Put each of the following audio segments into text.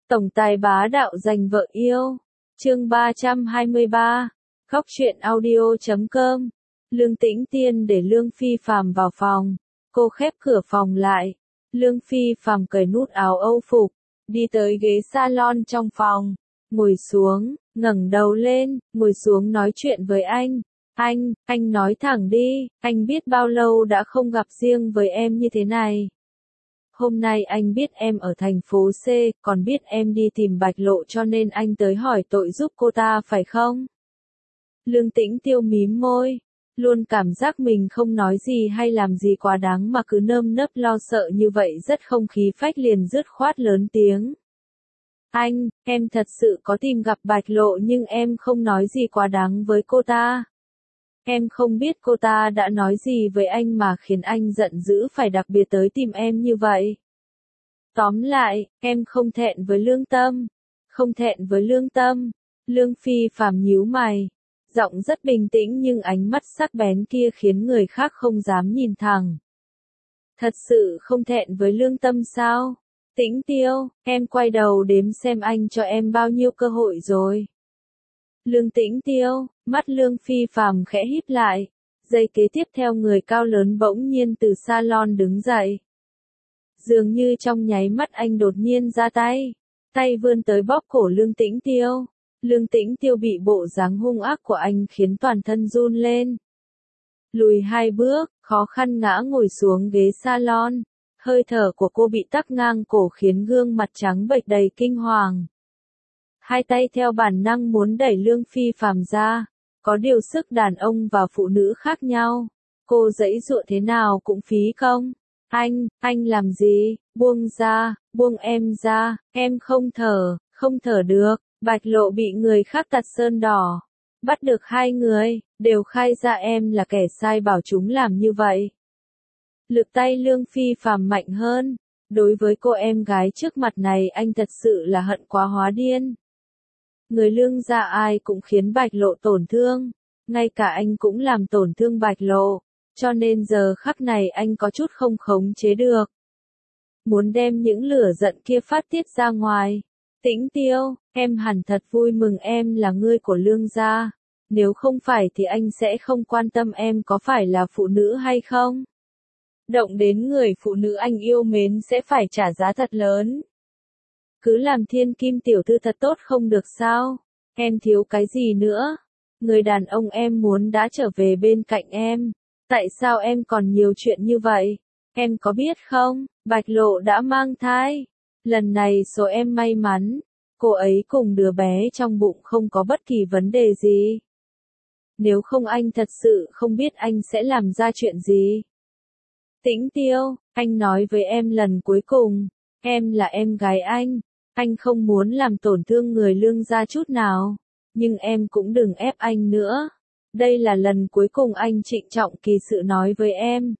Tổng tài bá đạo giành vợ yêu. Chương 323. Khóc chuyện audio.com. Lương Tĩnh Tiên để Lương Phi Phàm vào phòng. Cô khép cửa phòng lại. Lương Phi Phàm cởi nút áo Âu phục, đi tới ghế salon trong phòng, ngồi xuống, ngẩng đầu lên, ngồi xuống nói chuyện với anh. Anh nói thẳng đi, anh biết bao lâu đã không gặp riêng với em như thế này. Hôm nay anh biết em ở thành phố C, còn biết em đi tìm Bạch Lộ cho nên anh tới hỏi tội giúp cô ta phải không? Lương Tĩnh Tiêu mím môi, luôn cảm giác mình không nói gì hay làm gì quá đáng mà cứ nơm nớp lo sợ như vậy rất không khí phách, liền dứt khoát lớn tiếng. Em thật sự có tìm gặp Bạch Lộ nhưng em không nói gì quá đáng với cô ta. Em không biết cô ta đã nói gì với anh mà khiến anh giận dữ phải đặc biệt tới tìm em như vậy. Tóm lại, em không thẹn với lương tâm. Không thẹn với lương tâm. Lương Phi Phàm nhíu mày. Giọng rất bình tĩnh nhưng ánh mắt sắc bén kia khiến người khác không dám nhìn thẳng. Thật sự không thẹn với lương tâm sao? Tĩnh Tiêu, em quay đầu đếm xem anh cho em bao nhiêu cơ hội rồi. Lương Tĩnh Tiêu, mắt Lương Phi Phàm khẽ híp lại. Giây kế tiếp theo người cao lớn bỗng nhiên từ salon đứng dậy. Dường như trong nháy mắt anh đột nhiên ra tay. Tay vươn tới bóp cổ Lương Tĩnh Tiêu. Lương Tĩnh Tiêu bị bộ dáng hung ác của anh khiến toàn thân run lên. Lùi 2 bước, khó khăn ngã ngồi xuống ghế salon. Hơi thở của cô bị tắc ngang cổ khiến gương mặt trắng bệch đầy kinh hoàng. Hai tay theo bản năng muốn đẩy Lương Phi Phàm ra. Có điều sức đàn ông và phụ nữ khác nhau. Cô giãy giụa thế nào cũng phí công. Anh làm gì? Buông ra, buông em ra, em không thở được. Bạch Lộ bị người khác tạt sơn đỏ. Bắt được 2 người, đều khai ra em là kẻ sai bảo chúng làm như vậy. Lực tay Lương Phi Phàm mạnh hơn. Đối với cô em gái trước mặt này anh thật sự là hận quá hóa điên. Người Lương gia ai cũng khiến Bạch Lộ tổn thương. Ngay cả anh cũng làm tổn thương Bạch Lộ. Cho nên giờ khắc này anh có chút không khống chế được. Muốn đem những lửa giận kia phát tiết ra ngoài. Tĩnh Tiêu, em hẳn thật vui mừng em là người của Lương gia. Nếu không phải thì anh sẽ không quan tâm em có phải là phụ nữ hay không. Động đến người phụ nữ anh yêu mến sẽ phải trả giá thật lớn. Cứ làm thiên kim tiểu thư thật tốt không được sao? Em thiếu cái gì nữa? Người đàn ông em muốn đã trở về bên cạnh em. Tại sao em còn nhiều chuyện như vậy? Em có biết không, Bạch Lộ đã mang thai. Lần này số em may mắn. Cô ấy cùng đứa bé trong bụng không có bất kỳ vấn đề gì. Nếu không anh thật sự không biết anh sẽ làm ra chuyện gì. Tĩnh Tiêu, anh nói với em lần cuối cùng. Em là em gái anh. Anh không muốn làm tổn thương người Lương gia chút nào. Nhưng em cũng đừng ép anh nữa. Đây là lần cuối cùng anh trịnh trọng kỳ sự nói với em.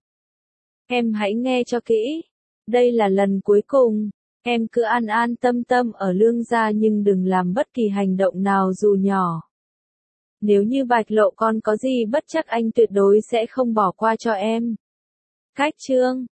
Em hãy nghe cho kỹ. Đây là lần cuối cùng. Em cứ an an tâm tâm ở Lương gia nhưng đừng làm bất kỳ hành động nào dù nhỏ. Nếu như Bạch Lộ con có gì bất trắc anh tuyệt đối sẽ không bỏ qua cho em. Cách chương